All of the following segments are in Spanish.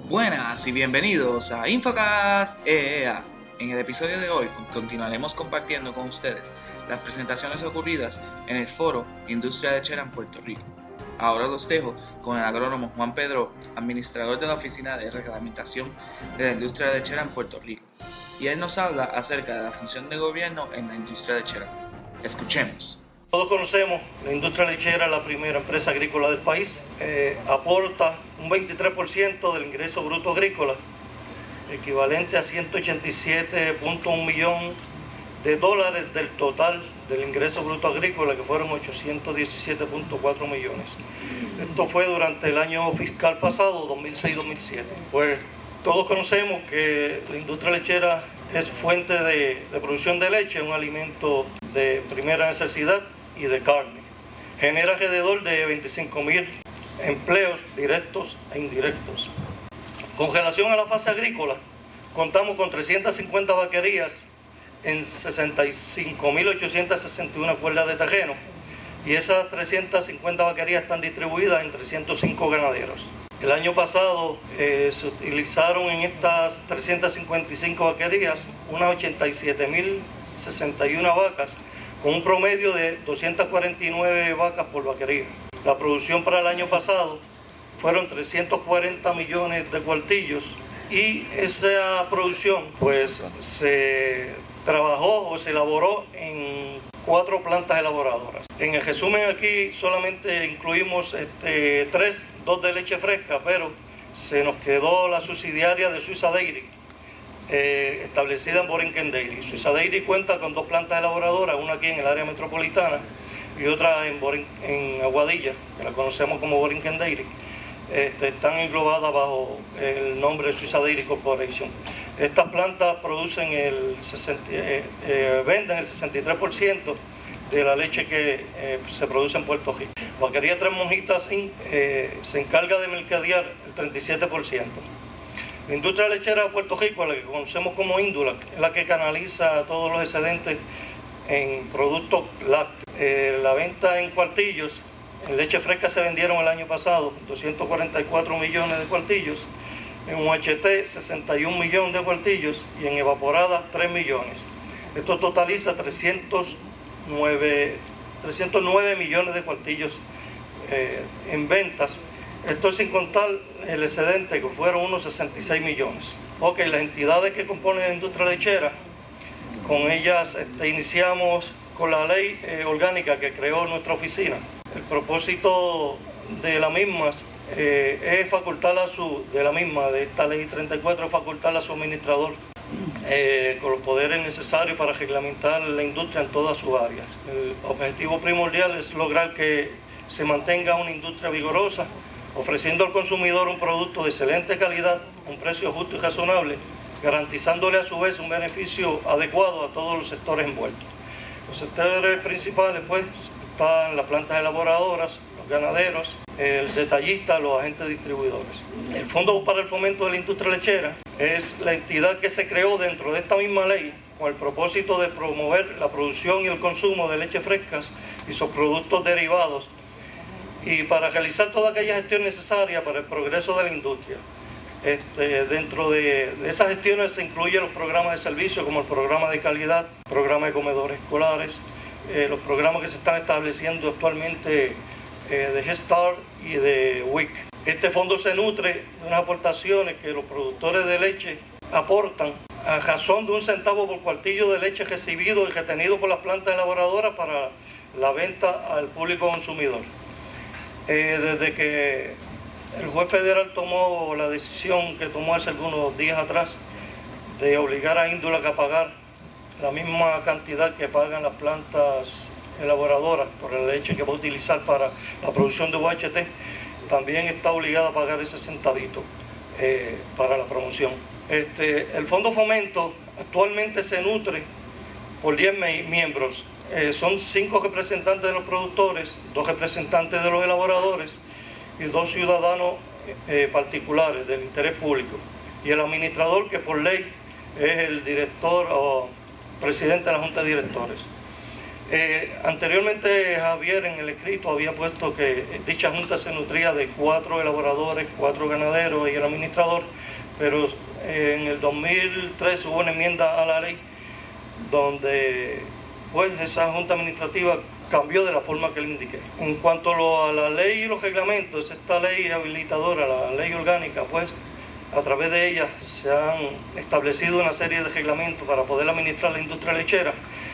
Buenas y bienvenidos a Infocast EEA. En el episodio de hoy continuaremos compartiendo con ustedes las presentaciones ocurridas en el foro Industria Lechera en Puerto Rico. Ahora los dejo con el agrónomo Juan Pedro, administrador de la Oficina de Reglamentación de la Industria Lechera en Puerto Rico, y él nos habla acerca de la función de gobierno en la industria lechera. Escuchemos. Todos conocemos, la industria lechera es la primera empresa agrícola del país, aporta un 23% del ingreso bruto agrícola, equivalente a 187.1 millones de dólares del total del ingreso bruto agrícola, que fueron 817.4 millones. Esto fue durante el año fiscal pasado, 2006-2007. Pues todos conocemos que la industria lechera es fuente de producción de leche, un alimento de primera necesidad y de carne. Genera alrededor de 25.000 empleos directos e indirectos. Con relación a la fase agrícola, contamos con 350 vaquerías en 65.861 cuerdas de terreno, y esas 350 vaquerías están distribuidas en 305 ganaderos. El año pasado se utilizaron en estas 355 vaquerías unas 87.061 vacas, con un promedio de 249 vacas por vaquería. La producción para el año pasado fueron 340 millones de cuartillos, y esa producción pues se trabajó o se elaboró en 4 plantas elaboradoras. En el resumen aquí solamente incluimos 2 de leche fresca, pero se nos quedó la subsidiaria de Suiza Dairy, establecida en Borinquen Dairy. Suiza Dairy cuenta con 2 plantas elaboradoras, una aquí en el área metropolitana y otra en Aguadilla, que la conocemos como Borinquen Dairy. Están englobadas bajo el nombre de Suiza Dairy Corporation. Estas plantas producen venden el 63% de la leche que se produce en Puerto Rico. Vaquería Tres Monjitas se encarga de mercadear el 37%. La industria lechera de Puerto Rico, la que conocemos como Indulac, es la que canaliza todos los excedentes en productos lácteos. La venta en cuartillos, en leche fresca se vendieron el año pasado 244 millones de cuartillos, en UHT 61 millones de cuartillos y en evaporada 3 millones. Esto totaliza 309 millones de cuartillos en ventas. Esto sin contar el excedente, que fueron unos 66 millones. Ok, las entidades que componen la industria lechera, con ellas iniciamos con la ley orgánica que creó nuestra oficina. El propósito de la misma es facultar de esta ley 34, es facultar a su administrador con los poderes necesarios para reglamentar la industria en todas sus áreas. El objetivo primordial es lograr que se mantenga una industria vigorosa, ofreciendo al consumidor un producto de excelente calidad, un precio justo y razonable, garantizándole a su vez un beneficio adecuado a todos los sectores envueltos. Los sectores principales pues están las plantas elaboradoras, los ganaderos, el detallista, los agentes distribuidores. El Fondo para el Fomento de la Industria Lechera es la entidad que se creó dentro de esta misma ley con el propósito de promover la producción y el consumo de leche frescas y sus productos derivados, y para realizar toda aquella gestión necesaria para el progreso de la industria. Dentro de esas gestiones se incluyen los programas de servicio, como el programa de calidad, el programa de comedores escolares, los programas que se están estableciendo actualmente de Head Start y de WIC. Este fondo se nutre de unas aportaciones que los productores de leche aportan a razón de 1 centavo por cuartillo de leche recibido y retenido por las plantas elaboradoras para la venta al público consumidor. Desde que el juez federal tomó la decisión que tomó hace algunos días atrás de obligar a Indulac a pagar la misma cantidad que pagan las plantas elaboradoras por la leche que va a utilizar para la producción de UHT, también está obligada a pagar ese centavito para la promoción. El Fondo Fomento actualmente se nutre por 10 miembros. Son 5 representantes de los productores, 2 representantes de los elaboradores y 2 ciudadanos particulares del interés público. Y el administrador, que por ley es el director o presidente de la Junta de Directores. Anteriormente Javier en el escrito había puesto que dicha junta se nutría de 4 elaboradores, 4 ganaderos y el administrador, pero en el 2003 hubo una enmienda a la ley donde pues esa junta administrativa cambió de la forma que le indiqué. En cuanto a la ley y los reglamentos, esta ley habilitadora, la ley orgánica, pues a través de ella se han establecido una serie de reglamentos para poder administrar la industria lechera.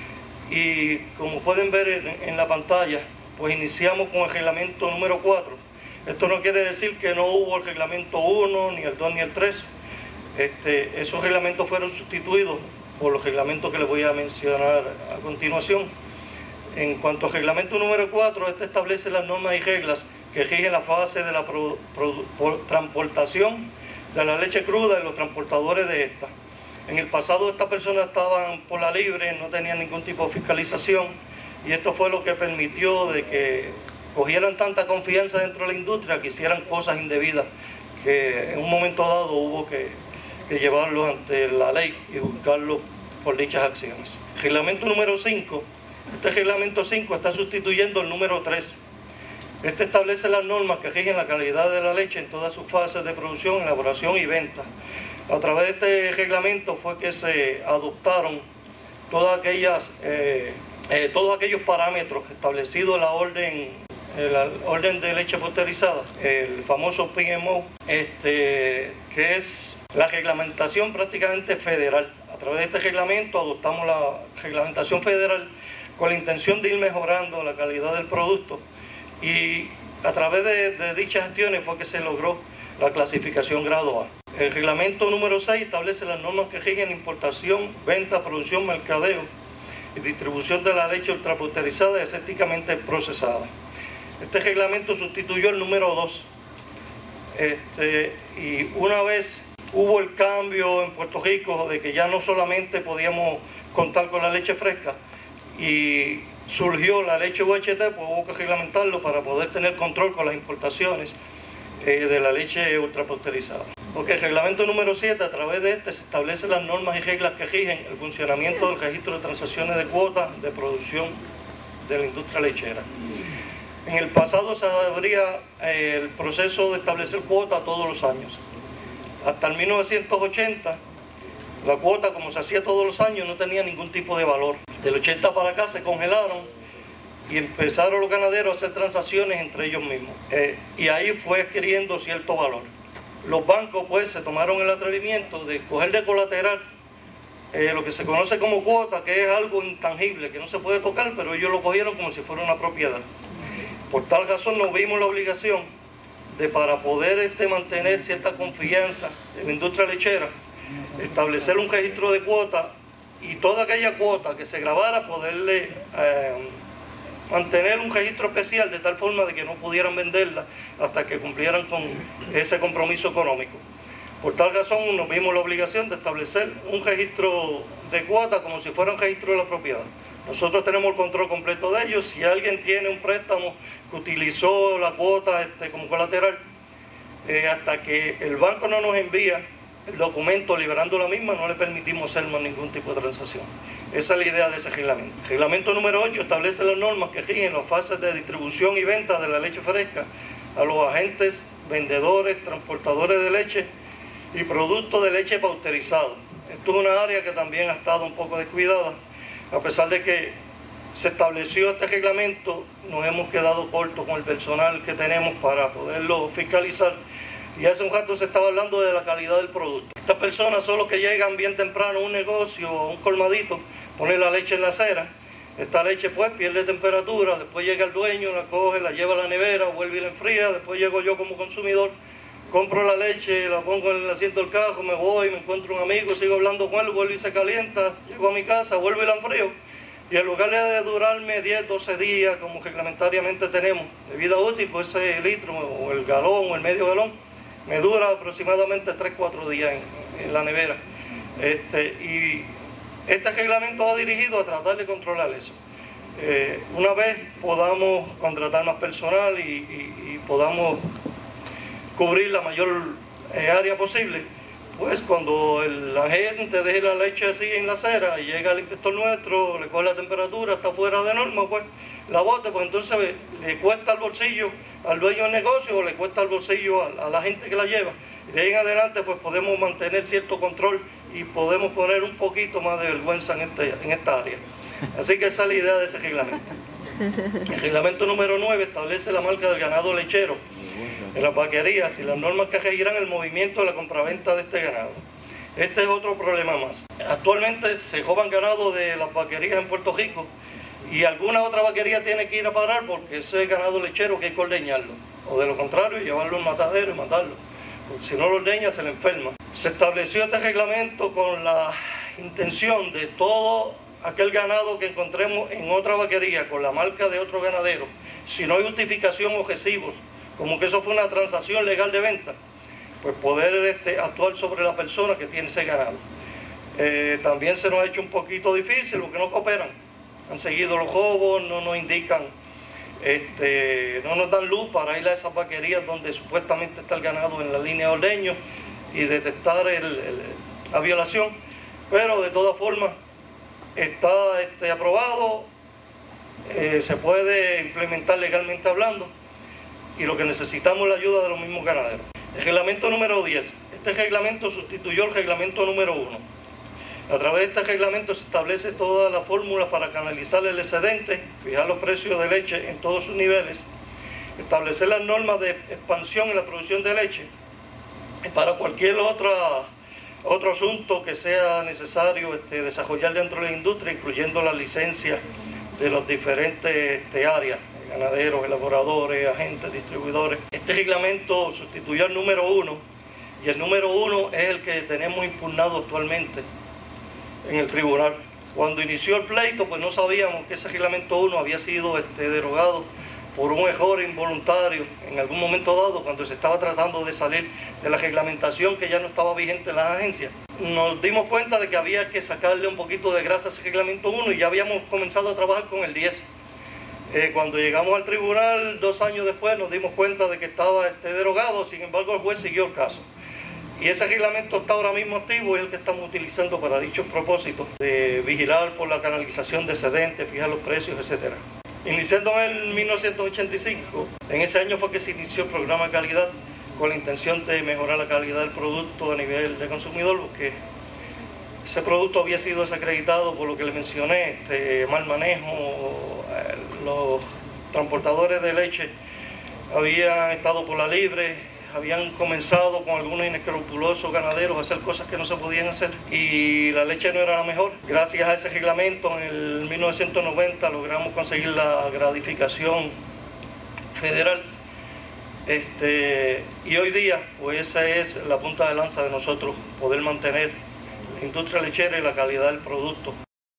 Y como pueden ver en la pantalla, pues iniciamos con el reglamento número 4. Esto no quiere decir que no hubo el reglamento 1, ni el 2, ni el 3. Esos reglamentos fueron sustituidos por los reglamentos que les voy a mencionar a continuación. En cuanto al reglamento número 4, este establece las normas y reglas que rigen la fase de la transportación de la leche cruda y los transportadores de esta. En el pasado estas personas estaban por la libre, no tenían ningún tipo de fiscalización, y esto fue lo que permitió de que cogieran tanta confianza dentro de la industria que hicieran cosas indebidas, que en un momento dado hubo que llevarlos ante la ley y juzgarlos por dichas acciones. Reglamento número 5. Este reglamento 5 está sustituyendo el número 3. Este establece las normas que rigen la calidad de la leche en todas sus fases de producción, elaboración y venta. A través de este reglamento fue que se adoptaron todos aquellos parámetros establecidos en la orden de leche pasteurizada, el famoso PMO, que es la reglamentación prácticamente federal. A través de este reglamento adoptamos la reglamentación federal con la intención de ir mejorando la calidad del producto, y a través de dichas gestiones fue que se logró la clasificación grado A. El reglamento número 6 establece las normas que rigen importación, venta, producción, mercadeo y distribución de la leche ultrapasteurizada y asépticamente procesada. Este reglamento sustituyó el número 2. Y una vez hubo el cambio en Puerto Rico de que ya no solamente podíamos contar con la leche fresca y surgió la leche UHT, pues hubo que reglamentarlo para poder tener control con las importaciones de la leche ultrapasteurizada. Porque el reglamento número 7, a través de este se establecen las normas y reglas que rigen el funcionamiento del registro de transacciones de cuotas de producción de la industria lechera. En el pasado se abría el proceso de establecer cuotas todos los años. Hasta el 1980, la cuota, como se hacía todos los años, no tenía ningún tipo de valor. Del 80 para acá se congelaron y empezaron los ganaderos a hacer transacciones entre ellos mismos. Y ahí fue adquiriendo cierto valor. Los bancos pues se tomaron el atrevimiento de coger de colateral lo que se conoce como cuota, que es algo intangible, que no se puede tocar, pero ellos lo cogieron como si fuera una propiedad. Por tal razón nos vimos la obligación de, para poder mantener cierta confianza en la industria lechera, establecer un registro de cuota, y toda aquella cuota que se grabara poderle mantener un registro especial de tal forma de que no pudieran venderla hasta que cumplieran con ese compromiso económico. Por tal razón nos vimos la obligación de establecer un registro de cuota como si fuera un registro de la propiedad. Nosotros tenemos el control completo de ellos. Si alguien tiene un préstamo que utilizó la cuota como colateral, hasta que el banco no nos envía el documento liberando la misma, no le permitimos hacer más ningún tipo de transacción. Esa es la idea de ese reglamento. El reglamento número 8 establece las normas que rigen las fases de distribución y venta de la leche fresca a los agentes, vendedores, transportadores de leche y productos de leche pasteurizado. Esto es una área que también ha estado un poco descuidada. A pesar de que se estableció este reglamento, nos hemos quedado cortos con el personal que tenemos para poderlo fiscalizar. Y hace un rato se estaba hablando de la calidad del producto. Estas personas son los que llegan bien temprano a un negocio, a un colmadito, ponen la leche en la acera. Esta leche pues pierde temperatura, después llega el dueño, la coge, la lleva a la nevera, vuelve y la enfría. Después llego yo como consumidor, compro la leche, la pongo en el asiento del carro, me voy, me encuentro un amigo, sigo hablando con él, vuelve y se calienta, llego a mi casa, vuelvo y la enfrío. Y en lugar de durarme 10, 12 días, como reglamentariamente tenemos de vida útil, pues ese litro o el galón o el medio galón, me dura aproximadamente 3, 4 días en la nevera. Y este reglamento va dirigido a tratar de controlar eso. Una vez podamos contratar más personal y podamos cubrir la mayor área posible, pues cuando la gente deje la leche así en la acera y llega el inspector nuestro, le coge la temperatura, está fuera de norma, pues la bote, pues entonces le cuesta el bolsillo al dueño del negocio o le cuesta el bolsillo a la gente que la lleva. Y de ahí en adelante pues podemos mantener cierto control y podemos poner un poquito más de vergüenza en esta área. Así que esa es la idea de ese reglamento. El reglamento número 9 establece la marca del ganado lechero en las vaquerías y las normas que regirán el movimiento de la compraventa de este ganado. Este es otro problema más. Actualmente se roban ganado de las vaquerías en Puerto Rico y alguna otra vaquería tiene que ir a parar porque ese es ganado lechero que hay que ordeñarlo. O de lo contrario, llevarlo al matadero y matarlo. Porque si no lo ordeña, se le enferma. Se estableció este reglamento con la intención de todo aquel ganado que encontremos en otra vaquería con la marca de otro ganadero, si no hay justificación o recibos, como que eso fue una transacción legal de venta, pues poder actuar sobre la persona que tiene ese ganado. También se nos ha hecho un poquito difícil porque no cooperan, han seguido los robos, no nos indican, no nos dan luz para ir a esas vaquerías donde supuestamente está el ganado en la línea de ordeño y detectar la violación, pero de todas formas está aprobado, se puede implementar legalmente hablando y lo que necesitamos es la ayuda de los mismos ganaderos. El reglamento número 10. Este reglamento sustituyó el reglamento número 1. A través de este reglamento se establece toda la fórmula para canalizar el excedente, fijar los precios de leche en todos sus niveles, establecer las normas de expansión en la producción de leche y para cualquier otro asunto que sea necesario desarrollar dentro de la industria, incluyendo las licencias de los diferentes áreas, ganaderos, elaboradores, agentes, distribuidores. Este reglamento sustituyó al número 1 y el número 1 es el que tenemos impugnado actualmente en el tribunal. Cuando inició el pleito, pues no sabíamos que ese reglamento 1 había sido derogado por un error involuntario en algún momento dado, cuando se estaba tratando de salir de la reglamentación que ya no estaba vigente en las agencias. Nos dimos cuenta de que había que sacarle un poquito de grasa a ese reglamento 1 y ya habíamos comenzado a trabajar con el 10. Cuando llegamos al tribunal 2 años después nos dimos cuenta de que estaba derogado, sin embargo el juez siguió el caso. Y ese reglamento está ahora mismo activo y es el que estamos utilizando para dichos propósitos, de vigilar por la canalización de excedentes, fijar los precios, etc. Iniciando en 1985, en ese año fue que se inició el programa de calidad con la intención de mejorar la calidad del producto a nivel de consumidor, porque ese producto había sido desacreditado por lo que le mencioné, mal manejo, los transportadores de leche habían estado por la libre, habían comenzado con algunos inescrupulosos ganaderos a hacer cosas que no se podían hacer y la leche no era la mejor. Gracias a ese reglamento en el 1990 logramos conseguir la gratificación federal y hoy día pues esa es la punta de lanza de nosotros, poder mantener la industria lechera y la calidad del producto.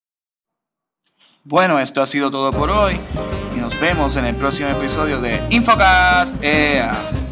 Bueno, esto ha sido todo por hoy y nos vemos en el próximo episodio de Infocast EA.